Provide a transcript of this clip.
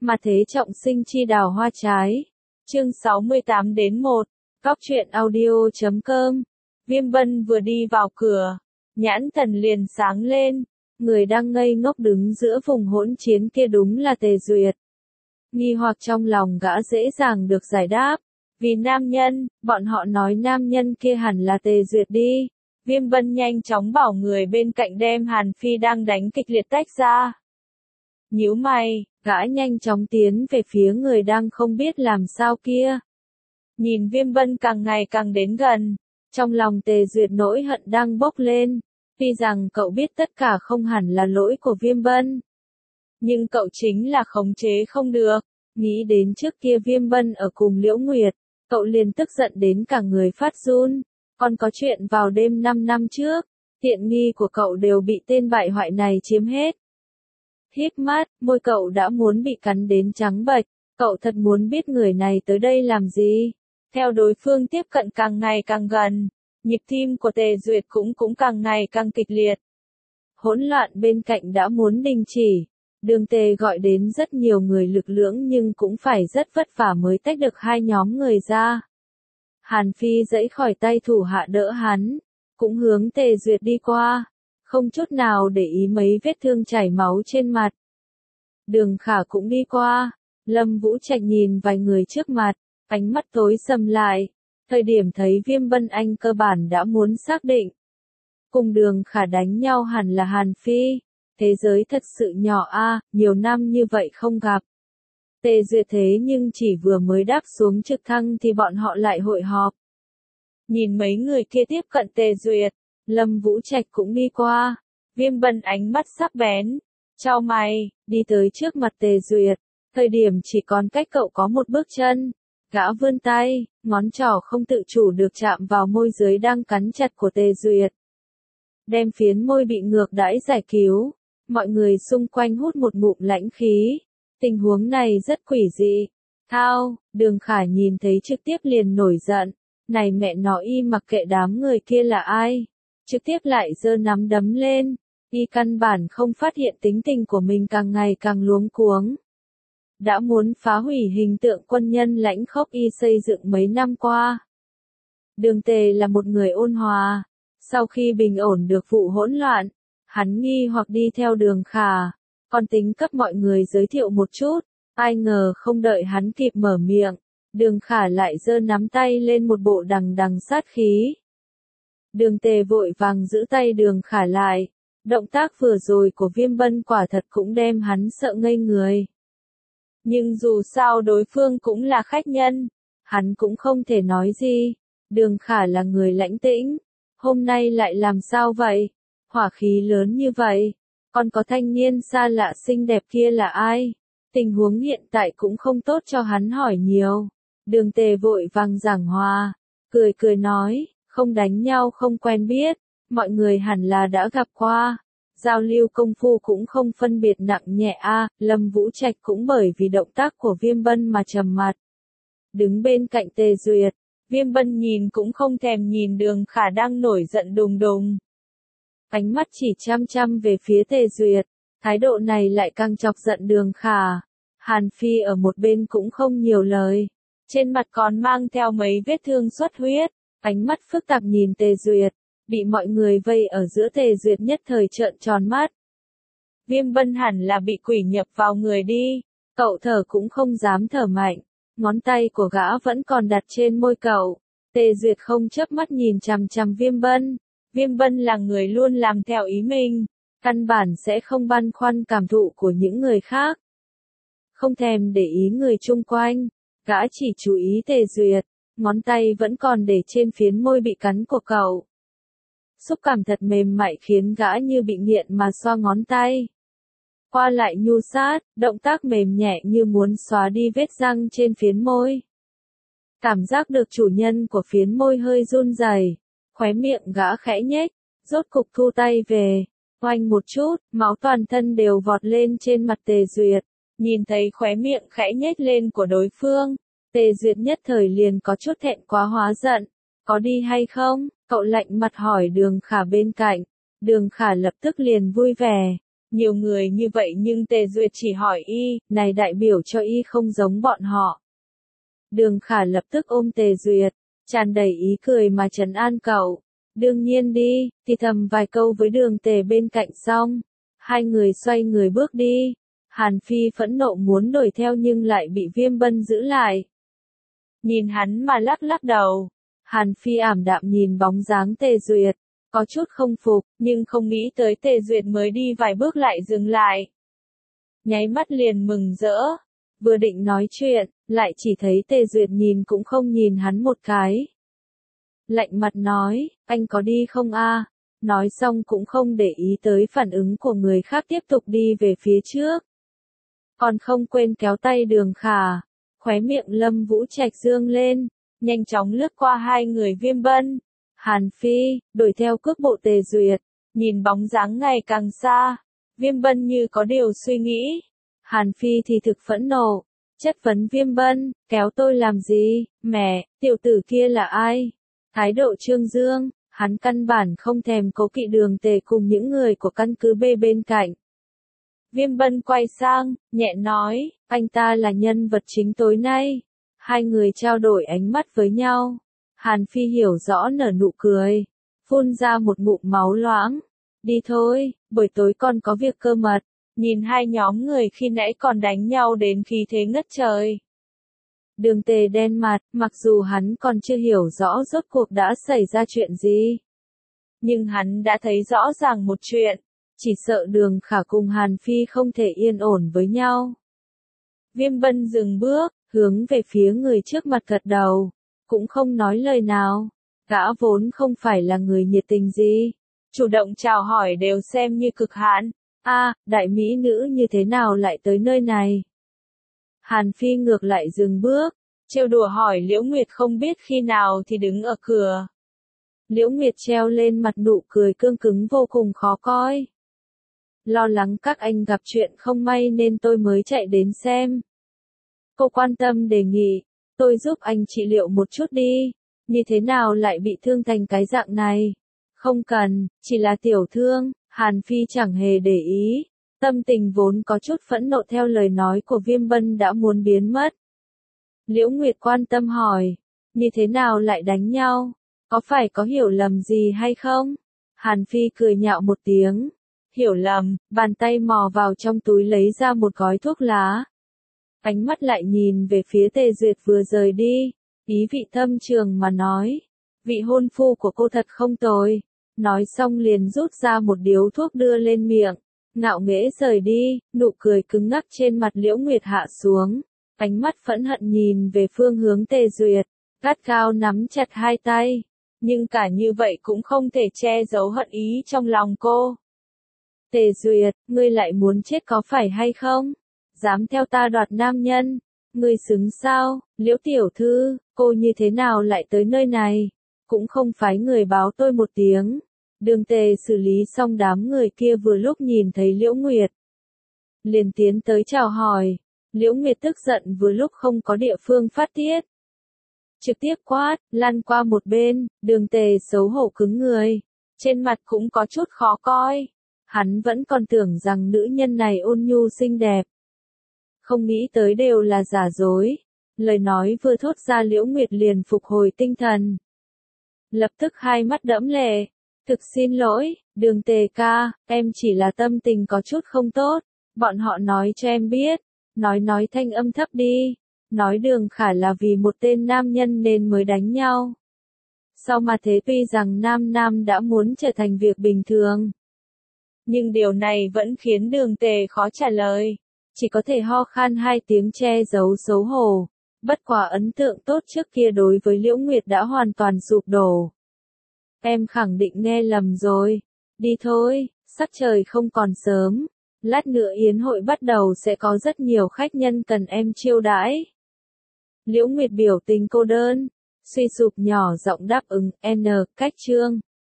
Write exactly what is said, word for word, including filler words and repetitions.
mà thế trọng sinh chi đào hoa trái. Chương sáu mươi tám đến một, Góc truyện audio chấm com. Viêm Bân vừa đi vào cửa, nhãn thần liền sáng lên, người đang ngây ngốc đứng giữa vùng hỗn chiến kia đúng là Tề Duyệt. Nghi hoặc trong lòng gã dễ dàng được giải đáp, vì nam nhân, bọn họ nói nam nhân kia hẳn là Tề Duyệt đi. Viêm Bân nhanh chóng bảo người bên cạnh đem Hàn Phi đang đánh kịch liệt tách ra. Nhíu mày, gã nhanh chóng tiến về phía người đang không biết làm sao kia. Nhìn Viêm Bân càng ngày càng đến gần, trong lòng Tề Duyệt nỗi hận đang bốc lên. Tuy rằng cậu biết tất cả không hẳn là lỗi của Viêm Bân, nhưng cậu chính là khống chế không được. Nghĩ đến trước kia Viêm Bân ở cùng Liễu Nguyệt, cậu liền tức giận đến cả người phát run. Còn có chuyện vào đêm năm năm trước, tiện nghi của cậu đều bị tên bại hoại này chiếm hết. Híp mắt, môi cậu đã muốn bị cắn đến trắng bệch, cậu thật muốn biết người này tới đây làm gì. Theo đối phương tiếp cận càng ngày càng gần, nhịp tim của Tề Duyệt cũng cũng càng ngày càng kịch liệt. Hỗn loạn bên cạnh đã muốn đình chỉ, Đường Tề gọi đến rất nhiều người lực lưỡng nhưng cũng phải rất vất vả mới tách được hai nhóm người ra. Hàn Phi giãy khỏi tay thủ hạ đỡ hắn, cũng hướng Tề Duyệt đi qua, không chút nào để ý mấy vết thương chảy máu trên mặt. Đường Khả cũng đi qua, Lâm Vũ Trạch nhìn vài người trước mặt, ánh mắt tối sầm lại, thời điểm thấy Viêm Bân anh cơ bản đã muốn xác định. Cùng Đường Khả đánh nhau hẳn là Hàn Phi, thế giới thật sự nhỏ a, nhiều năm như vậy không gặp. Tề Duyệt thế nhưng chỉ vừa mới đáp xuống trực thăng thì bọn họ lại hội họp. Nhìn mấy người kia tiếp cận Tề Duyệt, Lâm Vũ Trạch cũng đi qua, Viêm Bân ánh mắt sắc bén, chau mày, đi tới trước mặt Tề Duyệt, thời điểm chỉ còn cách cậu có một bước chân, gã vươn tay, ngón trỏ không tự chủ được chạm vào môi dưới đang cắn chặt của Tề Duyệt. Đem phiến môi bị ngược đãi giải cứu, mọi người xung quanh hút một ngụm lãnh khí. Tình huống này rất quỷ dị. Thao, Đường Khả nhìn thấy trực tiếp liền nổi giận. Này mẹ nó y mặc kệ đám người kia là ai. Trực tiếp lại giơ nắm đấm lên. Y căn bản không phát hiện tính tình của mình càng ngày càng luống cuống. Đã muốn phá hủy hình tượng quân nhân lãnh khốc y xây dựng mấy năm qua. Đường Tề là một người ôn hòa. Sau khi bình ổn được vụ hỗn loạn, hắn nghi hoặc đi theo Đường Khả. Còn tính cấp mọi người giới thiệu một chút, ai ngờ không đợi hắn kịp mở miệng, Đường Khả lại giơ nắm tay lên một bộ đằng đằng sát khí. Đường Tề vội vàng giữ tay Đường Khả lại, động tác vừa rồi của Viêm Bân quả thật cũng đem hắn sợ ngây người. Nhưng dù sao đối phương cũng là khách nhân, hắn cũng không thể nói gì, Đường Khả là người lãnh tĩnh, hôm nay lại làm sao vậy, hỏa khí lớn như vậy. Còn có thanh niên xa lạ xinh đẹp kia là ai? Tình huống hiện tại cũng không tốt cho hắn hỏi nhiều. Đường Tề vội vàng giảng hòa, cười cười nói, không đánh nhau không quen biết, mọi người hẳn là đã gặp qua. Giao lưu công phu cũng không phân biệt nặng nhẹ a. Lâm Vũ Trạch cũng bởi vì động tác của Viêm Bân mà trầm mặt. Đứng bên cạnh Tề Duyệt, Viêm Bân nhìn cũng không thèm nhìn Đường Khả đang nổi giận đùng đùng. Ánh mắt chỉ chăm chăm về phía Tề Duyệt, thái độ này lại càng chọc giận Đường Khả. Hàn Phi ở một bên cũng không nhiều lời, trên mặt còn mang theo mấy vết thương xuất huyết, ánh mắt phức tạp nhìn Tề Duyệt, bị mọi người vây ở giữa. Tề Duyệt nhất thời trợn tròn mắt. Viêm Bân hẳn là bị quỷ nhập vào người đi, cậu thở cũng không dám thở mạnh, ngón tay của gã vẫn còn đặt trên môi cậu. Tề Duyệt không chớp mắt nhìn chằm chằm Viêm Bân. Viêm Bân là người luôn làm theo ý mình, căn bản sẽ không băn khoăn cảm thụ của những người khác. Không thèm để ý người chung quanh, gã chỉ chú ý Tề Duyệt, ngón tay vẫn còn để trên phiến môi bị cắn của cậu. Xúc cảm thật mềm mại khiến gã như bị nghiện mà xoa ngón tay. Qua lại nhu sát, động tác mềm nhẹ như muốn xóa đi vết răng trên phiến môi. Cảm giác được chủ nhân của phiến môi hơi run rẩy. Khóe miệng gã khẽ nhếch, rốt cục thu tay về, oanh một chút, máu toàn thân đều vọt lên trên mặt Tề Duyệt, nhìn thấy khóe miệng khẽ nhếch lên của đối phương, Tề Duyệt nhất thời liền có chút thẹn quá hóa giận, có đi hay không, cậu lạnh mặt hỏi Đường Khả bên cạnh, Đường Khả lập tức liền vui vẻ, Nhiều người như vậy nhưng Tề Duyệt chỉ hỏi y, này đại biểu cho y không giống bọn họ. Đường Khả lập tức ôm Tề Duyệt, tràn đầy ý cười mà trấn an cậu. Đương nhiên đi, thì thầm vài câu với Đường Tề bên cạnh xong. Hai người xoay người bước đi. Hàn Phi phẫn nộ muốn đuổi theo nhưng lại bị Viêm Bân giữ lại. Nhìn hắn mà lắc lắc đầu. Hàn Phi ảm đạm nhìn bóng dáng Tề Duyệt, có chút không phục, nhưng không nghĩ tới Tề Duyệt mới đi vài bước lại dừng lại. Nháy mắt liền mừng rỡ, vừa định nói chuyện, lại chỉ thấy Tề Duyệt nhìn cũng không nhìn hắn một cái. Lạnh mặt nói, anh có đi không a? Nói xong cũng không để ý tới phản ứng của người khác tiếp tục đi về phía trước. Còn không quên kéo tay Đường Khả, khóe miệng Lâm Vũ Trạch dương lên, nhanh chóng lướt qua hai người Viêm Bân. Hàn Phi, đuổi theo cước bộ Tề Duyệt, nhìn bóng dáng ngày càng xa. Viêm Bân như có điều suy nghĩ. Hàn Phi thì thực phẫn nộ, chất vấn Viêm Bân, kéo tôi làm gì, mẹ, tiểu tử kia là ai? Thái độ trương dương, hắn căn bản không thèm cố kỵ Đường Tề cùng những người của căn cứ B bên cạnh. Viêm Bân quay sang, nhẹ nói, anh ta là nhân vật chính tối nay. Hai người trao đổi ánh mắt với nhau. Hàn Phi hiểu rõ nở nụ cười, phun ra một ngụm máu loãng. Đi thôi, buổi tối còn có việc cơ mật. Nhìn hai nhóm người khi nãy còn đánh nhau đến khí thế ngất trời. Đường Tề đen mặt, mặc dù hắn còn chưa hiểu rõ rốt cuộc đã xảy ra chuyện gì. Nhưng hắn đã thấy rõ ràng một chuyện, chỉ sợ Đường Khả cùng Hàn Phi không thể yên ổn với nhau. Viêm Bân dừng bước, hướng về phía người trước mặt gật đầu, cũng không nói lời nào. Gã vốn không phải là người nhiệt tình gì, chủ động chào hỏi đều xem như cực hạn. A, à, đại mỹ nữ như thế nào lại tới nơi này? Hàn Phi ngược lại dừng bước, trêu đùa hỏi Liễu Nguyệt không biết khi nào thì đứng ở cửa. Liễu Nguyệt treo lên mặt nụ cười cương cứng vô cùng khó coi. Lo lắng các anh gặp chuyện không may nên tôi mới chạy đến xem. Cô quan tâm đề nghị, tôi giúp anh trị liệu một chút đi, như thế nào lại bị thương thành cái dạng này? Không cần, chỉ là tiểu thương. Hàn Phi chẳng hề để ý, tâm tình vốn có chút phẫn nộ theo lời nói của Viêm Bân đã muốn biến mất. Liễu Nguyệt quan tâm hỏi, như thế nào lại đánh nhau? Có phải có hiểu lầm gì hay không? Hàn Phi cười nhạo một tiếng, hiểu lầm, bàn tay mò vào trong túi lấy ra một gói thuốc lá. Ánh mắt lại nhìn về phía Tề Duyệt vừa rời đi, ý vị thâm trường mà nói, vị hôn phu của cô thật không tồi. Nói xong liền rút ra một điếu thuốc đưa lên miệng, ngạo nghễ rời đi, nụ cười cứng ngắc trên mặt Liễu Nguyệt hạ xuống, ánh mắt phẫn hận nhìn về phương hướng Tề Duyệt, gắt gao nắm chặt hai tay, nhưng cả như vậy cũng không thể che giấu hận ý trong lòng cô. Tề Duyệt, ngươi lại muốn chết có phải hay không? Dám theo ta đoạt nam nhân? Ngươi xứng sao? Liễu tiểu thư, cô như thế nào lại tới nơi này? Cũng không phái người báo tôi một tiếng. Đường Tề xử lý xong đám người kia vừa lúc nhìn thấy Liễu Nguyệt, liền tiến tới chào hỏi. Liễu Nguyệt tức giận vừa lúc không có địa phương phát tiết, trực tiếp quát, lăn qua một bên. Đường Tề xấu hổ cứng người, trên mặt cũng có chút khó coi. Hắn vẫn còn tưởng rằng nữ nhân này ôn nhu xinh đẹp, không nghĩ tới đều là giả dối. Lời nói vừa thốt ra Liễu Nguyệt liền phục hồi tinh thần, lập tức hai mắt đẫm lệ. Thực xin lỗi, Đường Tề ca, em chỉ là tâm tình có chút không tốt, bọn họ nói cho em biết. Nói nói thanh âm thấp đi, nói Đường Khả là vì một tên nam nhân nên mới đánh nhau. Sau mà thế tuy rằng nam nam đã muốn trở thành việc bình thường, nhưng điều này vẫn khiến Đường Tề khó trả lời, chỉ có thể ho khan hai tiếng che giấu xấu hổ. Bất quả ấn tượng tốt trước kia đối với Liễu Nguyệt đã hoàn toàn sụp đổ. Em khẳng định nghe lầm rồi. Đi thôi, sắc trời không còn sớm. Lát nữa yến hội bắt đầu sẽ có rất nhiều khách nhân cần em chiêu đãi. Liễu Nguyệt biểu tình cô đơn, suy sụp nhỏ giọng đáp ứng, N, cách chương.